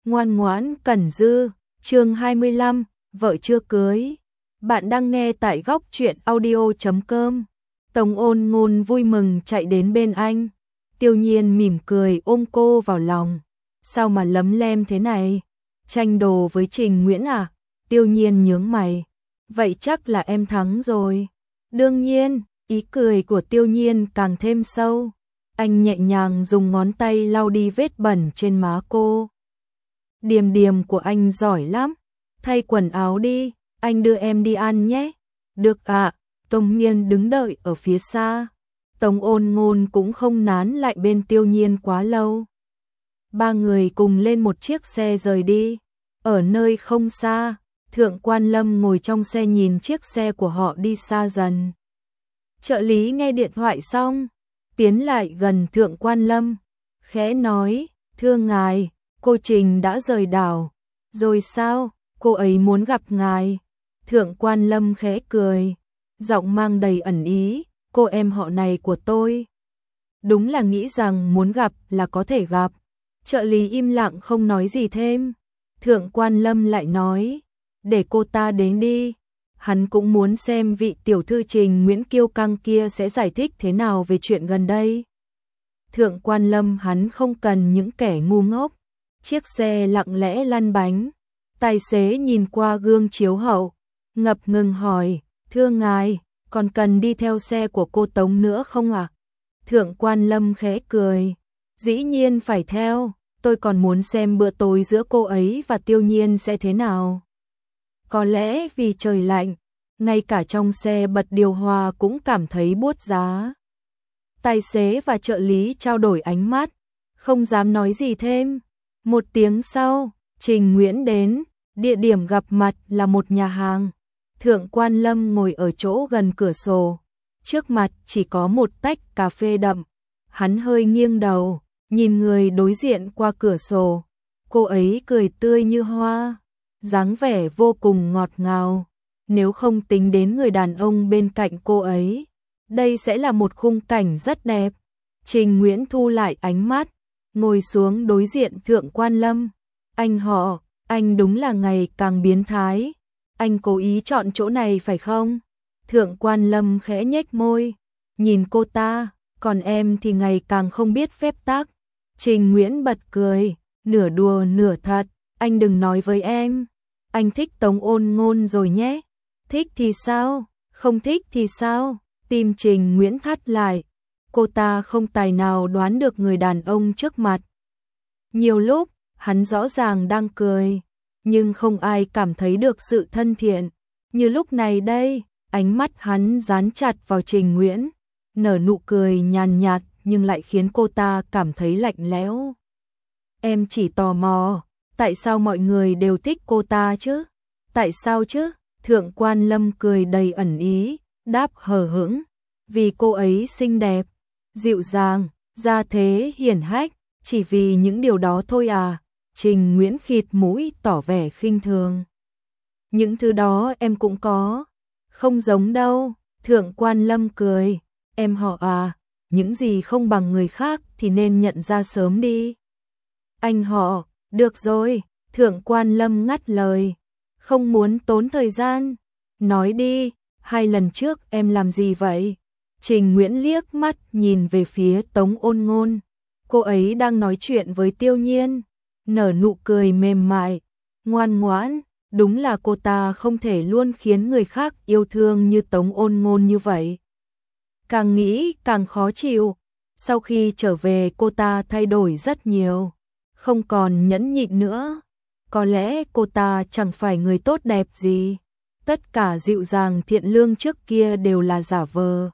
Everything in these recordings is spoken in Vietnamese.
Ngoan ngoãn Cẩn Dư, chương 25, vợ chưa cưới. Bạn đang nghe tại góc truyện audio.com. Tống Ôn Ngôn vui mừng chạy đến bên anh. Tiêu Nhiên mỉm cười ôm cô vào lòng. Sao mà lấm lem thế này? Tranh đồ với Trình Nguyễn à? Tiêu Nhiên nhướng mày. Vậy chắc là em thắng rồi. Đương nhiên, ý cười của Tiêu Nhiên càng thêm sâu. Anh nhẹ nhàng dùng ngón tay lau đi vết bẩn trên má cô. Điềm điềm của anh giỏi lắm. Thay quần áo đi, anh đưa em đi ăn nhé. Được ạ. Tống Nhiên đứng đợi ở phía xa. Tống Ôn Ngôn cũng không nán lại bên Tiêu Nhiên quá lâu. Ba người cùng lên một chiếc xe rời đi. Ở nơi không xa, Thượng Quan Lâm ngồi trong xe nhìn chiếc xe của họ đi xa dần. Trợ lý nghe điện thoại xong, tiến lại gần Thượng Quan Lâm, khẽ nói, thưa ngài, cô Trình đã rời đảo. Rồi sao, cô ấy muốn gặp ngài. Thượng Quan Lâm khẽ cười, giọng mang đầy ẩn ý, cô em họ này của tôi. Đúng là nghĩ rằng muốn gặp là có thể gặp. Trợ lý im lặng không nói gì thêm. Thượng Quan Lâm lại nói, để cô ta đến đi. Hắn cũng muốn xem vị tiểu thư Trình Nguyễn kiêu căng kia sẽ giải thích thế nào về chuyện gần đây. Thượng Quan Lâm hắn không cần những kẻ ngu ngốc. Chiếc xe lặng lẽ lăn bánh. Tài xế nhìn qua gương chiếu hậu, ngập ngừng hỏi, thưa ngài, còn cần đi theo xe của cô Tống nữa không ạ? Thượng Quan Lâm khẽ cười, dĩ nhiên phải theo, tôi còn muốn xem bữa tối giữa cô ấy và Tiêu Nhiên sẽ thế nào. Có lẽ vì trời lạnh, ngay cả trong xe bật điều hòa cũng cảm thấy buốt giá. Tài xế và trợ lý trao đổi ánh mắt, không dám nói gì thêm. Một tiếng sau, Trình Nguyễn đến, địa điểm gặp mặt là một nhà hàng. Thượng Quan Lâm ngồi ở chỗ gần cửa sổ, trước mặt chỉ có một tách cà phê đậm. Hắn hơi nghiêng đầu, nhìn người đối diện qua cửa sổ. Cô ấy cười tươi như hoa, dáng vẻ vô cùng ngọt ngào. Nếu không tính đến người đàn ông bên cạnh cô ấy, đây sẽ là một khung cảnh rất đẹp. Trình Nguyễn thu lại ánh mắt, ngồi xuống đối diện Thượng Quan Lâm. Anh họ, anh đúng là ngày càng biến thái. Anh cố ý chọn chỗ này phải không? Thượng Quan Lâm khẽ nhếch môi, nhìn cô ta, còn em thì ngày càng không biết phép tắc. Trình Nguyễn bật cười, nửa đùa nửa thật, anh đừng nói với em. Anh thích Tống Ôn Ngôn rồi nhé. Thích thì sao? Không thích thì sao? Tim Trình Nguyễn thắt lại. Cô ta không tài nào đoán được người đàn ông trước mặt. Nhiều lúc, hắn rõ ràng đang cười, nhưng không ai cảm thấy được sự thân thiện. Như lúc này đây, ánh mắt hắn dán chặt vào Trình Nguyễn, nở nụ cười nhàn nhạt nhưng lại khiến cô ta cảm thấy lạnh lẽo. Em chỉ tò mò, tại sao mọi người đều thích cô ta chứ? Tại sao chứ? Thượng Quan Lâm cười đầy ẩn ý, đáp hờ hững, vì cô ấy xinh đẹp, dịu dàng, gia thế hiển hách, chỉ vì những điều đó thôi à? Trình Nguyễn khịt mũi tỏ vẻ khinh thường. Những thứ đó em cũng có, không giống đâu. Thượng Quan Lâm cười, em họ à, những gì không bằng người khác thì nên nhận ra sớm đi. Anh họ, được rồi. Thượng Quan Lâm ngắt lời, không muốn tốn thời gian. Nói đi, 2 lần trước em làm gì vậy? Trình Nguyễn liếc mắt nhìn về phía Tống Ôn Ngôn. Cô ấy đang nói chuyện với Tiêu Nhiên, nở nụ cười mềm mại, ngoan ngoãn. Đúng là cô ta không thể luôn khiến người khác yêu thương như Tống Ôn Ngôn như vậy. Càng nghĩ càng khó chịu. Sau khi trở về cô ta thay đổi rất nhiều, không còn nhẫn nhịn nữa. Có lẽ cô ta chẳng phải người tốt đẹp gì. Tất cả dịu dàng thiện lương trước kia đều là giả vờ.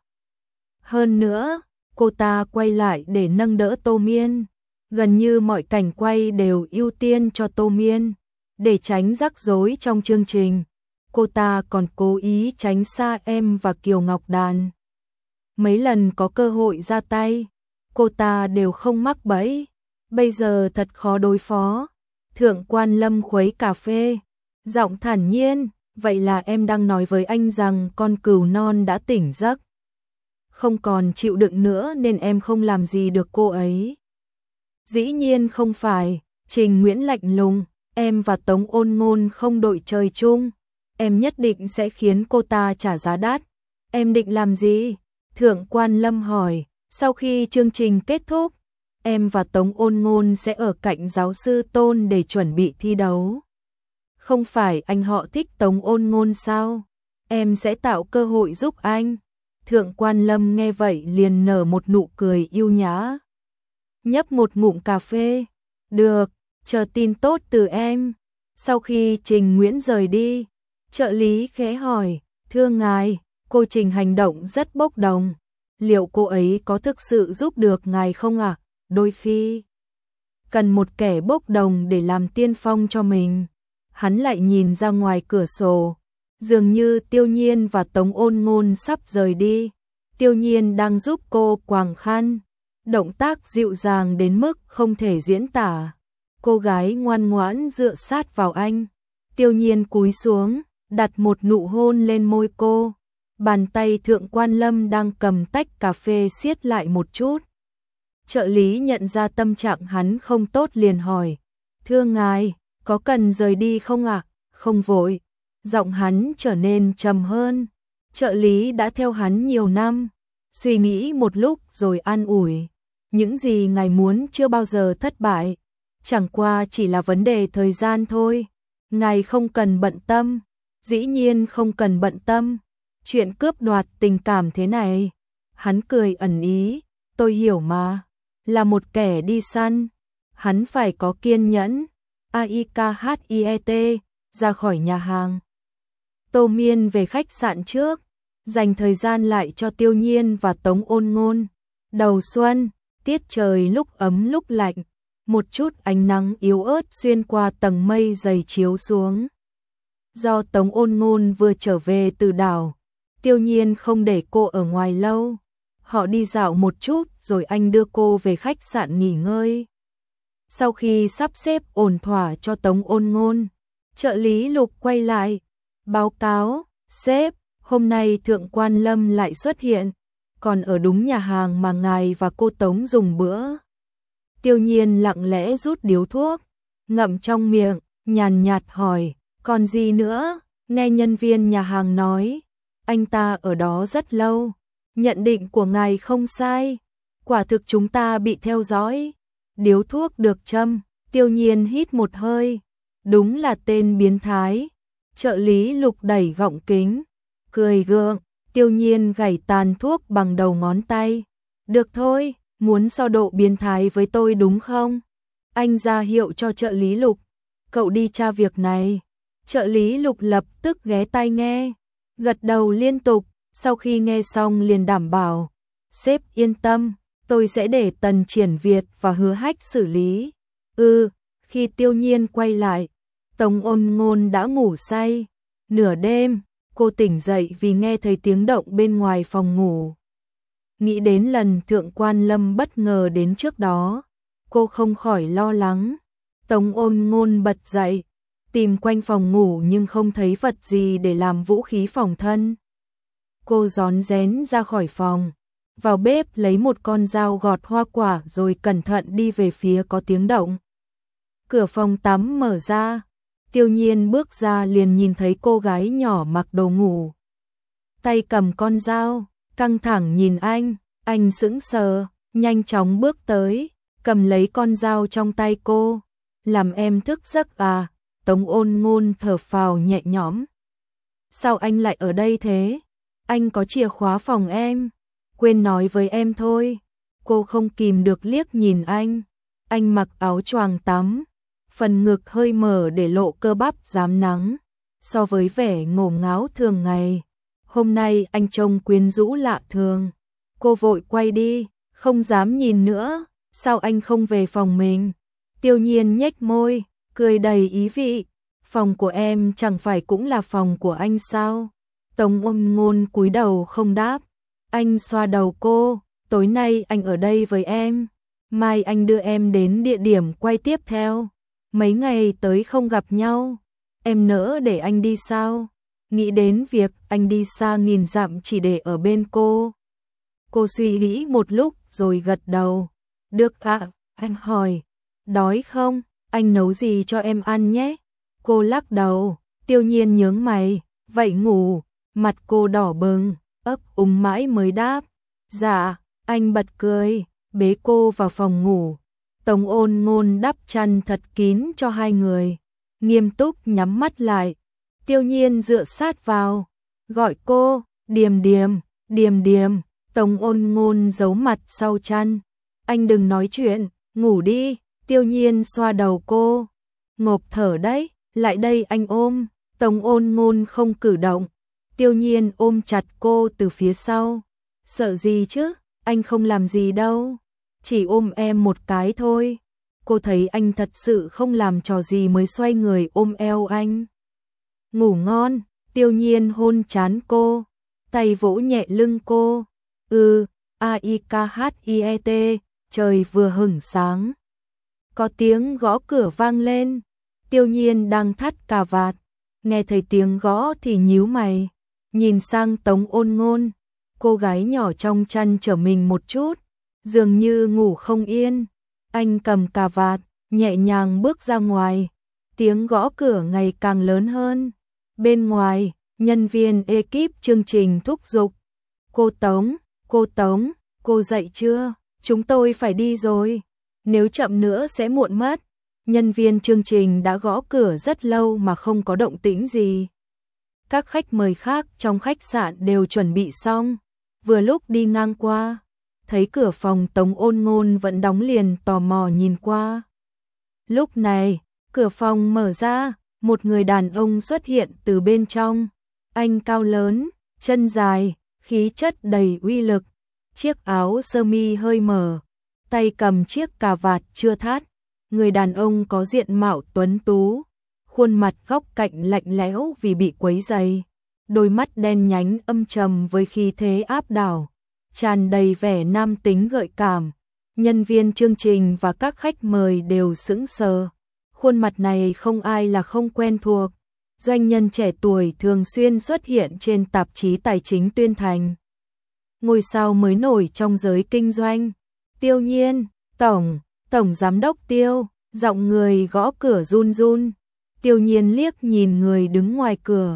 Hơn nữa, cô ta quay lại để nâng đỡ Tô Miên. Gần như mọi cảnh quay đều ưu tiên cho Tô Miên. Để tránh rắc rối trong chương trình, cô ta còn cố ý tránh xa em và Kiều Ngọc Đàn. Mấy lần có cơ hội ra tay, cô ta đều không mắc bẫy. Bây giờ thật khó đối phó. Thượng Quan Lâm khuấy cà phê, giọng thản nhiên, vậy là em đang nói với anh rằng con cừu non đã tỉnh giấc. Không còn chịu đựng nữa nên em không làm gì được cô ấy. Dĩ nhiên không phải. Trình Nguyễn lạnh lùng, em và Tống Ôn Ngôn không đội trời chung, em nhất định sẽ khiến cô ta trả giá đắt. Em định làm gì? Thượng quan Lâm hỏi. Sau khi chương trình kết thúc, em và Tống Ôn Ngôn sẽ ở cạnh giáo sư Tôn để chuẩn bị thi đấu. Không phải anh họ thích Tống Ôn Ngôn sao? Em sẽ tạo cơ hội giúp anh. Thượng quan Lâm nghe vậy liền nở một nụ cười yêu nhã. Nhấp một ngụm cà phê. Được, chờ tin tốt từ em. Sau khi Trình Nguyễn rời đi, trợ lý khẽ hỏi, thưa ngài, cô Trình hành động rất bốc đồng. Liệu cô ấy có thực sự giúp được ngài không ạ? Đôi khi cần một kẻ bốc đồng để làm tiên phong cho mình. Hắn lại nhìn ra ngoài cửa sổ. Dường như Tiêu Nhiên và Tống Ôn Ngôn sắp rời đi. Tiêu Nhiên đang giúp cô quàng khăn. Động tác dịu dàng đến mức không thể diễn tả. Cô gái ngoan ngoãn dựa sát vào anh. Tiêu Nhiên cúi xuống, đặt một nụ hôn lên môi cô. Bàn tay Thượng quan Lâm đang cầm tách cà phê siết lại một chút. Trợ lý nhận ra tâm trạng hắn không tốt liền hỏi, thưa ngài, có cần rời đi không ạ? Không vội. Giọng hắn trở nên trầm hơn. Trợ lý đã theo hắn nhiều năm. Suy nghĩ một lúc rồi an ủi. Những gì ngài muốn chưa bao giờ thất bại. Chẳng qua chỉ là vấn đề thời gian thôi. Ngài không cần bận tâm. Dĩ nhiên không cần bận tâm. Chuyện cướp đoạt tình cảm thế này. Hắn cười ẩn ý. Tôi hiểu mà. Là một kẻ đi săn. Hắn phải có kiên nhẫn. AIKHIET. Ra khỏi nhà hàng. Tô Miên về khách sạn trước. Dành thời gian lại cho Tiêu Nhiên và Tống Ôn Ngôn. Đầu xuân, tiết trời lúc ấm lúc lạnh. Một chút ánh nắng yếu ớt xuyên qua tầng mây dày chiếu xuống. Do Tống Ôn Ngôn vừa trở về từ đảo, Tiêu Nhiên không để cô ở ngoài lâu. Họ đi dạo một chút rồi anh đưa cô về khách sạn nghỉ ngơi. Sau khi sắp xếp ổn thỏa cho Tống Ôn Ngôn, trợ lý Lục quay lại. Báo cáo, sếp, hôm nay Thượng quan Lâm lại xuất hiện, còn ở đúng nhà hàng mà ngài và cô Tống dùng bữa. Tiêu Nhiên lặng lẽ rút điếu thuốc, ngậm trong miệng, nhàn nhạt hỏi, còn gì nữa? Nghe nhân viên nhà hàng nói, anh ta ở đó rất lâu. Nhận định của ngài không sai. Quả thực chúng ta bị theo dõi. Điếu thuốc được châm, Tiêu Nhiên hít một hơi. Đúng là tên biến thái. Trợ lý Lục đẩy gọng kính, cười gượng. Tiêu Nhiên gảy tàn thuốc bằng đầu ngón tay. Được thôi, muốn so độ biến thái với tôi đúng không? Anh ra hiệu cho trợ lý Lục. Cậu đi tra việc này. Trợ lý Lục lập tức ghé tai nghe, gật đầu liên tục. Sau khi nghe xong liền đảm bảo, sếp yên tâm, tôi sẽ để Tần Triển Việt và Hứa Hách xử lý. Khi Tiêu Nhiên quay lại, Tống Ôn Ngôn đã ngủ say. Nửa đêm, cô tỉnh dậy vì nghe thấy tiếng động bên ngoài phòng ngủ. Nghĩ đến lần Thượng quan Lâm bất ngờ đến trước đó, cô không khỏi lo lắng. Tống Ôn Ngôn bật dậy, tìm quanh phòng ngủ nhưng không thấy vật gì để làm vũ khí phòng thân. Cô rón rén ra khỏi phòng, vào bếp lấy một con dao gọt hoa quả rồi cẩn thận đi về phía có tiếng động. Cửa phòng tắm mở ra, Tiêu Nhiên bước ra liền nhìn thấy cô gái nhỏ mặc đồ ngủ. Tay cầm con dao, căng thẳng nhìn anh sững sờ, nhanh chóng bước tới, cầm lấy con dao trong tay cô. Làm em thức giấc à? Tống Ôn Ngôn thở phào nhẹ nhõm. Sao anh lại ở đây thế? Anh có chìa khóa phòng em, quên nói với em thôi. Cô không kìm được liếc nhìn anh mặc áo choàng tắm, phần ngực hơi mở để lộ cơ bắp rám nắng. So với vẻ ngổ ngáo thường ngày, hôm nay anh trông quyến rũ lạ thường. Cô vội quay đi, không dám nhìn nữa. Sao anh không về phòng mình? Tiêu Nhiên nhếch môi, cười đầy ý vị. Phòng của em chẳng phải cũng là phòng của anh sao? Tống Ôn Ngôn cúi đầu không đáp. Anh xoa đầu cô, tối nay anh ở đây với em. Mai anh đưa em đến địa điểm quay tiếp theo. Mấy ngày tới không gặp nhau, em nỡ để anh đi sao? Nghĩ đến việc anh đi xa nghìn dặm chỉ để ở bên cô. Cô suy nghĩ một lúc rồi gật đầu. Được ạ, anh hỏi. Đói không? anh nấu gì cho em ăn nhé. Cô lắc đầu, Tiêu Nhiên nhướng mày, vậy ngủ, mặt cô đỏ bừng, ấp úng mãi mới đáp. Dạ, anh bật cười, bế cô vào phòng ngủ. Tống Ôn Ngôn đắp chăn thật kín cho hai người, nghiêm túc nhắm mắt lại. Tiêu Nhiên dựa sát vào, gọi cô, Điềm Điềm, Điềm Điềm. Tống Ôn Ngôn giấu mặt sau chăn. Anh đừng nói chuyện, ngủ đi. Tiêu Nhiên xoa đầu cô. Ngộp thở đấy, lại đây anh ôm. Tống Ôn Ngôn không cử động. Tiêu Nhiên ôm chặt cô từ phía sau. Sợ gì chứ, anh không làm gì đâu. Chỉ ôm em một cái thôi. Cô thấy anh thật sự không làm trò gì mới xoay người ôm eo anh. Ngủ ngon. Tiêu Nhiên hôn trán cô, tay vỗ nhẹ lưng cô. A-I-K-H-I-E-T, trời vừa hửng sáng. Có tiếng gõ cửa vang lên. Tiêu Nhiên đang thắt cà vạt, nghe thấy tiếng gõ thì nhíu mày, nhìn sang Tống Ôn Ngôn. Cô gái nhỏ trong chăn trở mình một chút, dường như ngủ không yên. Anh cầm cà vạt, nhẹ nhàng bước ra ngoài. Tiếng gõ cửa ngày càng lớn hơn. Bên ngoài, nhân viên ekip chương trình thúc giục. Cô Tống, cô dậy chưa? Chúng tôi phải đi rồi. Nếu chậm nữa sẽ muộn mất. Nhân viên chương trình đã gõ cửa rất lâu mà không có động tĩnh gì. Các khách mời khác trong khách sạn đều chuẩn bị xong. Vừa lúc đi ngang qua, thấy cửa phòng Tống Ôn Ngôn vẫn đóng liền, tò mò nhìn qua. Lúc này, cửa phòng mở ra, một người đàn ông xuất hiện từ bên trong. Anh cao lớn, chân dài, khí chất đầy uy lực. Chiếc áo sơ mi hơi mở, tay cầm chiếc cà vạt chưa thắt. Người đàn ông có diện mạo tuấn tú, khuôn mặt góc cạnh lạnh lẽo vì bị quấy rầy, đôi mắt đen nhánh âm trầm với khí thế áp đảo, tràn đầy vẻ nam tính gợi cảm. Nhân viên chương trình và các khách mời đều sững sờ. Khuôn mặt này không ai là không quen thuộc. Doanh nhân trẻ tuổi thường xuyên xuất hiện trên tạp chí tài chính tuyên thành. Ngôi sao mới nổi trong giới kinh doanh. Tiêu Nhiên, Tổng giám đốc Tiêu, giọng người gõ cửa run run. Tiêu Nhiên liếc nhìn người đứng ngoài cửa.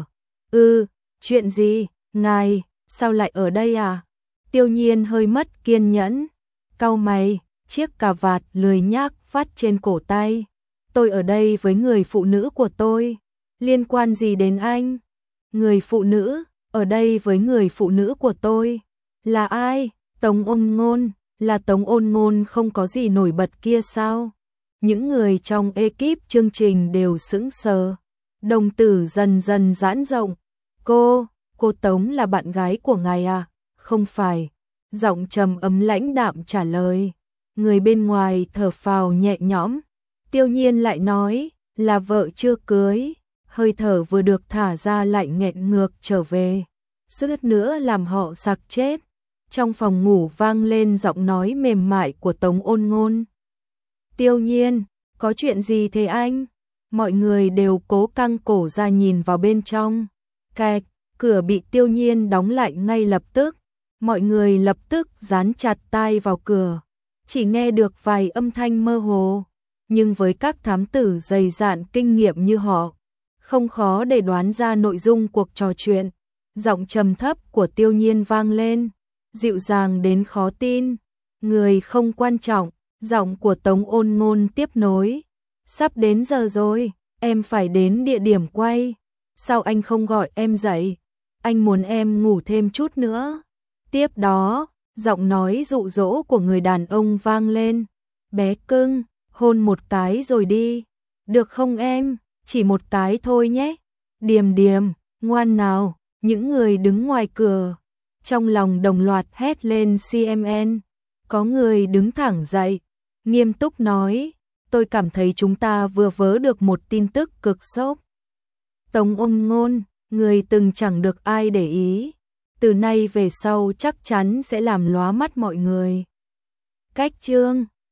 Chuyện gì, ngài, sao lại ở đây à? Tiêu Nhiên hơi mất kiên nhẫn, cau mày, chiếc cà vạt lười nhác vắt trên cổ tay. Tôi ở đây với người phụ nữ của tôi, liên quan gì đến anh? Người phụ nữ, ở đây với người phụ nữ của tôi. Là ai? Tống Ôn Ngôn, là Tống Ôn Ngôn không có gì nổi bật kia sao? Những người trong ekip chương trình đều sững sờ, đồng tử dần dần giãn rộng. Cô Tống là bạn gái của ngài à? Không phải. Giọng trầm ấm lãnh đạm trả lời. Người bên ngoài thở phào nhẹ nhõm. Tiêu Nhiên lại nói, là vợ chưa cưới. Hơi thở vừa được thả ra lại nghẹn ngược trở về, suýt nữa làm họ sặc chết. Trong phòng ngủ vang lên giọng nói mềm mại của Tống Ôn Ngôn. Tiêu Nhiên, có chuyện gì thế anh? Mọi người đều cố căng cổ ra nhìn vào bên trong. Kẹt, cửa bị Tiêu Nhiên đóng lại ngay lập tức. Mọi người lập tức dán chặt tai vào cửa, chỉ nghe được vài âm thanh mơ hồ. Nhưng với các thám tử dày dạn kinh nghiệm như họ, không khó để đoán ra nội dung cuộc trò chuyện. Giọng trầm thấp của Tiêu Nhiên vang lên, dịu dàng đến khó tin. Người không quan trọng. Giọng của Tống Ôn Ngôn tiếp nối. Sắp đến giờ rồi, em phải đến địa điểm quay. Sao anh không gọi em dậy? Anh muốn em ngủ thêm chút nữa. Tiếp đó, giọng nói dụ dỗ của người đàn ông vang lên. Bé cưng, hôn một cái rồi đi. Được không em? Chỉ một cái thôi nhé. Điềm Điềm, ngoan nào. Những người đứng ngoài cửa trong lòng đồng loạt hét lên CMN. Có người đứng thẳng dậy, nghiêm túc nói, tôi cảm thấy chúng ta vừa vớ được một tin tức cực sốc. Tống Ôn Ngôn, người từng chẳng được ai để ý, từ nay về sau chắc chắn sẽ làm lóa mắt mọi người. Cách chương